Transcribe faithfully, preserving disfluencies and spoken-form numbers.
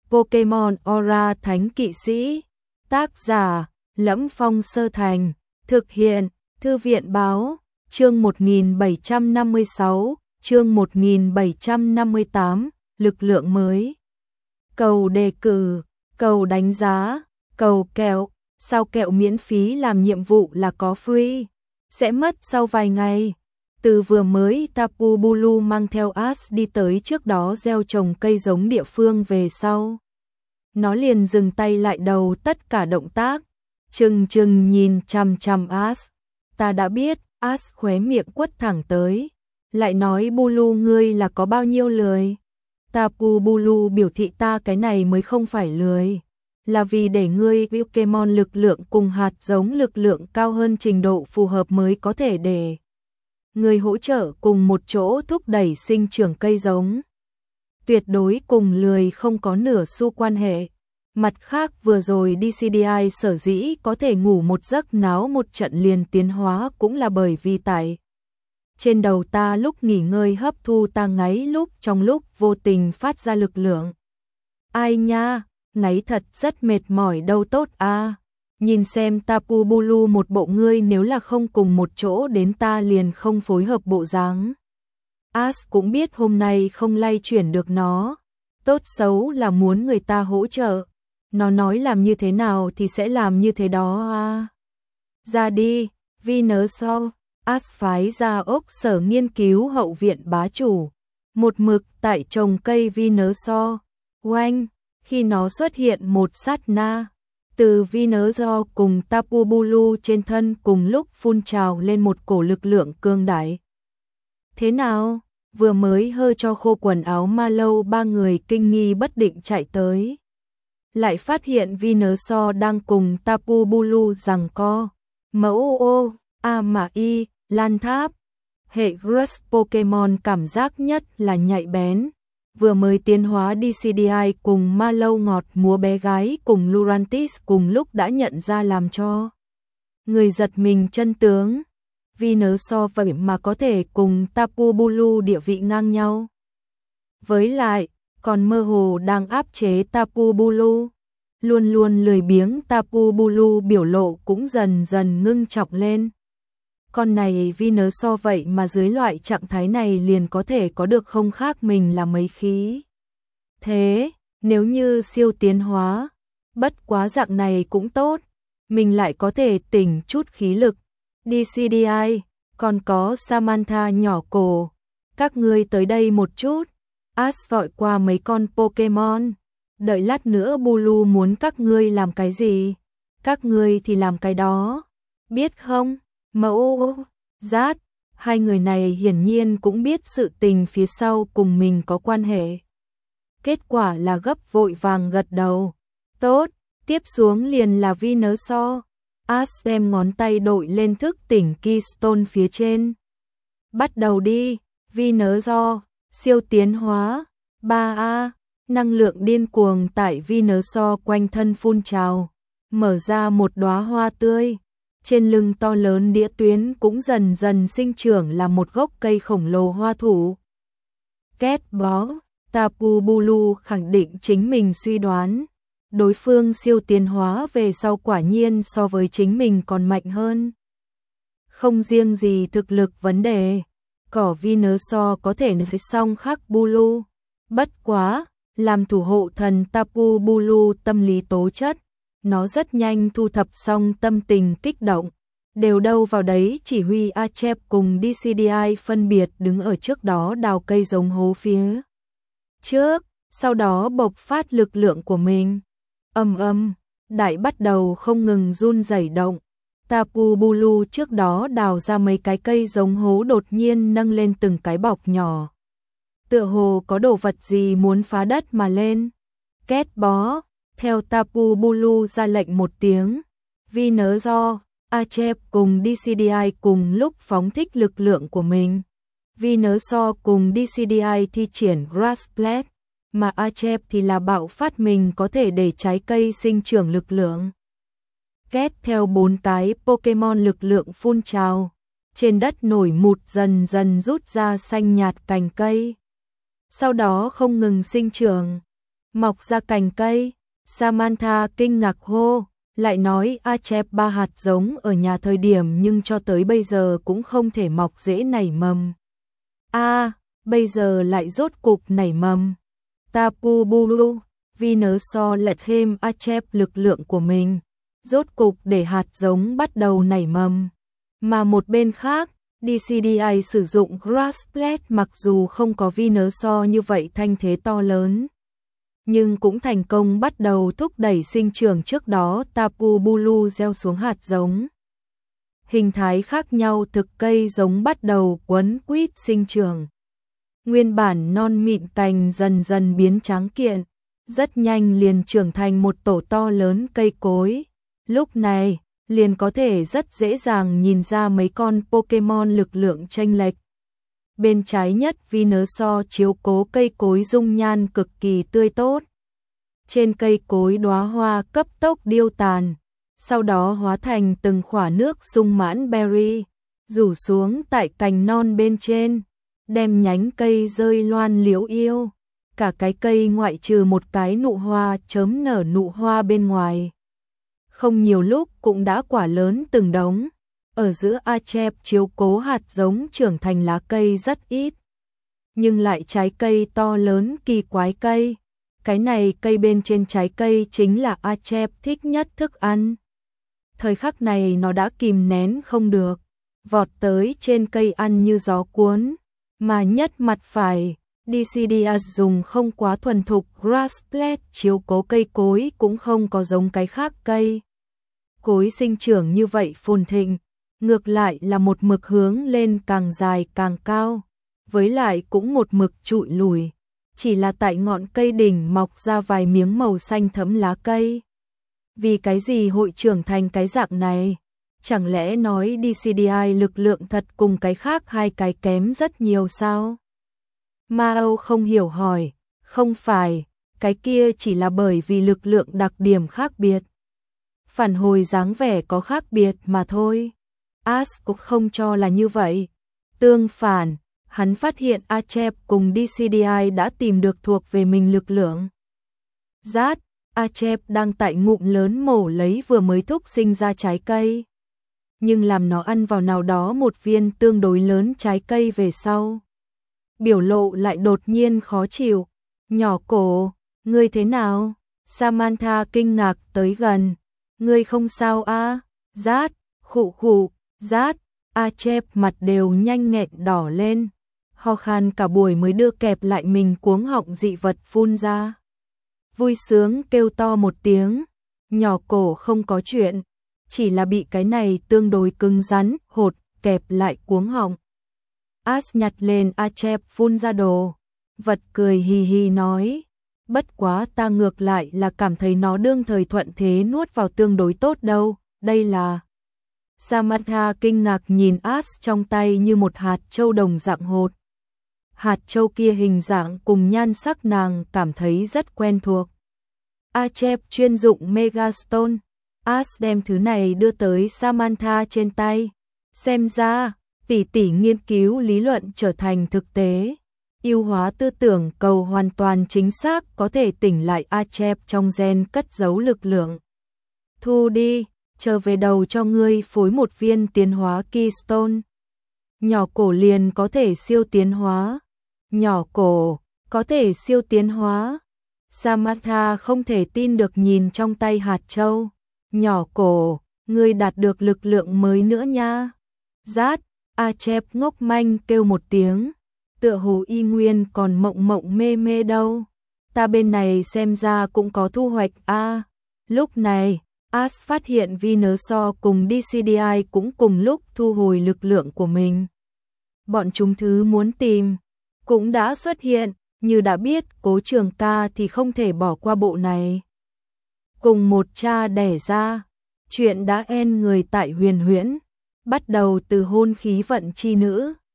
Pokemon Aura Thánh Kỵ Sĩ. Tác giả: Lẫm Phong Sơ Thành. Thực hiện: Thư viện báo. Chương một nghìn bảy trăm năm mươi sáu, chương một nghìn bảy trăm năm mươi tám, lực lượng mới. Cầu đề cử, cầu đánh giá, cầu kẹo. Sao kẹo miễn phí làm nhiệm vụ là có free, sẽ mất sau vài ngày. Từ vừa mới Tapu Bulu mang theo Ash đi tới trước đó gieo trồng cây giống địa phương về sau, nó liền dừng tay lại đầu tất cả động tác, chừng chừng nhìn chằm chằm Ash. Ta đã biết. Ash khóe miệng quất thẳng tới, lại nói Bulu ngươi là có bao nhiêu lười. Tapu Bulu biểu thị ta cái này mới không phải lười, là vì để ngươi Pokemon lực lượng cùng hạt giống lực lượng cao hơn trình độ phù hợp mới có thể để người hỗ trợ cùng một chỗ thúc đẩy sinh trưởng cây giống. Tuyệt đối cùng lười không có nửa xu quan hệ. Mặt khác vừa rồi đê xê đê i sở dĩ có thể ngủ một giấc náo một trận liền tiến hóa cũng là bởi vì tại trên đầu ta lúc nghỉ ngơi hấp thu ta ngáy lúc trong lúc vô tình phát ra lực lượng. Ai nha, ngáy thật rất mệt mỏi đâu tốt à. Nhìn xem Tapu Bulu một bộ ngươi nếu là không cùng một chỗ đến ta liền không phối hợp bộ dáng. Ash cũng biết hôm nay không lay chuyển được nó, tốt xấu là muốn người ta hỗ trợ. Nó nói làm như thế nào thì sẽ làm như thế đó à. Ra đi, Venusaur. Ash phái ra ốc sở nghiên cứu hậu viện bá chủ, một mực tại trồng cây Venusaur. Oanh, khi nó xuất hiện một sát na, từ Venusaur cùng Tapu Bulu trên thân cùng lúc phun trào lên một cổ lực lượng cương đại. Thế nào? Vừa mới hơ cho khô quần áo ma lâu ba người kinh nghi bất định chạy tới, lại phát hiện Venusaur đang cùng Tapu Bulu giằng co. Mẫu ô, a mà y, lan tháp. Hệ Grass Pokemon cảm giác nhất là nhạy bén. Vừa mới tiến hóa đê xê đê i cùng ma lâu ngọt múa bé gái cùng Lurantis cùng lúc đã nhận ra làm cho người giật mình chân tướng. Venusaur vậy mà có thể cùng Tapu Bulu địa vị ngang nhau. Với lại, còn mơ hồ đang áp chế Tapu Bulu. Luôn luôn lười biếng Tapu Bulu biểu lộ cũng dần dần ngưng trọng lên. Con này Venusaur vậy mà dưới loại trạng thái này liền có thể có được không khác mình là mấy khí. Thế, nếu như siêu tiến hóa, bất quá dạng này cũng tốt, mình lại có thể tỉnh chút khí lực. đê xê đê i, còn có Samantha nhỏ cổ, các ngươi tới đây một chút. Ash gọi qua mấy con Pokemon. Đợi lát nữa Bulu muốn các ngươi làm cái gì, các ngươi thì làm cái đó, biết không? Mẫu Rát, hai người này hiển nhiên cũng biết sự tình phía sau cùng mình có quan hệ. Kết quả là gấp vội vàng gật đầu. Tốt, tiếp xuống liền là Venusaur. Ash đem ngón tay đội lên thức tỉnh Keystone phía trên. Bắt đầu đi, Venusaur, siêu tiến hóa. ba A, năng lượng điên cuồng tại Venusaur quanh thân phun trào, mở ra một đóa hoa tươi. Trên lưng to lớn đĩa tuyến cũng dần dần sinh trưởng là một gốc cây khổng lồ hoa thủ. Két bó, Tapu Bulu khẳng định chính mình suy đoán. Đối phương siêu tiến hóa về sau quả nhiên so với chính mình còn mạnh hơn. Không riêng gì thực lực vấn đề, cỏ Venusaur có thể nói xong khác Bulu. Bất quá, làm thủ hộ thần Tapu Bulu tâm lý tố chất, nó rất nhanh thu thập xong tâm tình kích động, đều đâu vào đấy chỉ huy Achep cùng đê xê đê i phân biệt đứng ở trước đó đào cây giống hố phía trước, sau đó bộc phát lực lượng của mình. Âm âm, đại bắt đầu không ngừng run rẩy động. Tapu Bulu trước đó đào ra mấy cái cây giống hố đột nhiên nâng lên từng cái bọc nhỏ. Tựa hồ có đồ vật gì muốn phá đất mà lên. Két bó, theo Tapu Bulu ra lệnh một tiếng, Venusaur, Achep cùng đê xê đê i cùng lúc phóng thích lực lượng của mình. Venusaur cùng đê xê đê i thi triển Grass Blade, mà Achep thì là bạo phát mình có thể để trái cây sinh trưởng lực lượng. Két theo bốn cái Pokemon lực lượng phun trào, trên đất nổi mụt dần dần rút ra xanh nhạt cành cây. Sau đó không ngừng sinh trưởng. mọc ra cành cây. Samantha kinh ngạc hô, lại nói Achep ba hạt giống ở nhà thời điểm nhưng cho tới bây giờ cũng không thể mọc rễ nảy mầm. A, à, bây giờ lại rốt cục nảy mầm. Tapu Bulu, Venusaur lại thêm Achep lực lượng của mình, rốt cục để hạt giống bắt đầu nảy mầm. Mà một bên khác, đê xê đê i sử dụng Grassblade mặc dù không có Venusaur như vậy thanh thế to lớn, nhưng cũng thành công bắt đầu thúc đẩy sinh trưởng trước đó Tapu Bulu gieo xuống hạt giống. Hình thái khác nhau thực cây giống bắt đầu quấn quýt sinh trưởng. Nguyên bản non mịn cành dần dần biến tráng kiện, rất nhanh liền trưởng thành một tổ to lớn cây cối. Lúc này, liền có thể rất dễ dàng nhìn ra mấy con Pokemon lực lượng chênh lệch. Bên trái nhất Venusaur chiếu cố cây cối dung nhan cực kỳ tươi tốt. Trên cây cối đóa hoa cấp tốc điêu tàn, sau đó hóa thành từng khỏa nước sung mãn berry, rủ xuống tại cành non bên trên, đem nhánh cây rơi loan liễu yêu. Cả cái cây ngoại trừ một cái nụ hoa chớm nở nụ hoa bên ngoài, không nhiều lúc cũng đã quả lớn từng đống. Ở giữa Achep chiếu cố hạt giống trưởng thành lá cây rất ít, nhưng lại trái cây to lớn kỳ quái cây. Cái này cây bên trên trái cây chính là Achep thích nhất thức ăn. Thời khắc này nó đã kìm nén không được, vọt tới trên cây ăn như gió cuốn. Mà nhất mặt phải, đê xê đê i dùng không quá thuần thục Grassblade chiếu cố cây cối cũng không có giống cái khác cây cối sinh trưởng như vậy phồn thịnh, ngược lại là một mực hướng lên càng dài càng cao, với lại cũng một mực trụi lùi, chỉ là tại ngọn cây đỉnh mọc ra vài miếng màu xanh thẫm lá cây. Vì cái gì hội trưởng thành cái dạng này? Chẳng lẽ nói đê xê đê i lực lượng thật cùng cái khác hai cái kém rất nhiều sao? Mao không hiểu hỏi, không phải, cái kia chỉ là bởi vì lực lượng đặc điểm khác biệt. Phản hồi dáng vẻ có khác biệt mà thôi. Ash cũng không cho là như vậy. Tương phản, hắn phát hiện Achep cùng đê xê đê i đã tìm được thuộc về mình lực lượng. Rát, Achep đang tại ngụm lớn mổ lấy vừa mới thúc sinh ra trái cây. Nhưng làm nó ăn vào nào đó một viên tương đối lớn trái cây về sau, biểu lộ lại đột nhiên khó chịu. Nhỏ cổ, ngươi thế nào? Samantha kinh ngạc tới gần. Ngươi không sao a? À? Rát, khụ khụ, rát, Achep mặt đều nhanh nghẹn đỏ lên. Ho khan cả buổi mới đưa kẹp lại mình cuống họng dị vật phun ra. Vui sướng kêu to một tiếng. Nhỏ cổ không có chuyện, chỉ là bị cái này tương đối cứng rắn, hột, kẹp lại cuống họng. Ash nhặt lên Achep phun ra đồ, vật cười hì hì nói, bất quá ta ngược lại là cảm thấy nó đương thời thuận thế nuốt vào tương đối tốt đâu, đây là... Samantha kinh ngạc nhìn Ash trong tay như một hạt châu đồng dạng hột. Hạt châu kia hình dạng cùng nhan sắc nàng cảm thấy rất quen thuộc. Achep chuyên dụng Megastone. Ash đem thứ này đưa tới Samantha trên tay. Xem ra, tỷ tỷ nghiên cứu lý luận trở thành thực tế. Ưu hóa tư tưởng cầu hoàn toàn chính xác có thể tỉnh lại Achep trong gen cất giấu lực lượng. Thu đi, trở về đầu cho ngươi phối một viên tiến hóa Keystone. Nhỏ cổ liền có thể siêu tiến hóa. Nhỏ cổ, có thể siêu tiến hóa. Samantha không thể tin được nhìn trong tay hạt châu. Nhỏ cổ, ngươi đạt được lực lượng mới nữa nha. Rát, Achep ngốc manh kêu một tiếng. Tựa hồ y nguyên còn mộng mộng mê mê đâu. Ta bên này xem ra cũng có thu hoạch a. À, lúc này, Ash phát hiện Venusaur cùng đê xê đê i cũng cùng lúc thu hồi lực lượng của mình. Bọn chúng thứ muốn tìm cũng đã xuất hiện, như đã biết Cố Trường Ca thì không thể bỏ qua bộ này. Cùng một cha đẻ ra, chuyện đã en người tại Huyền Huyễn, bắt đầu từ hôn khí vận chi nữ.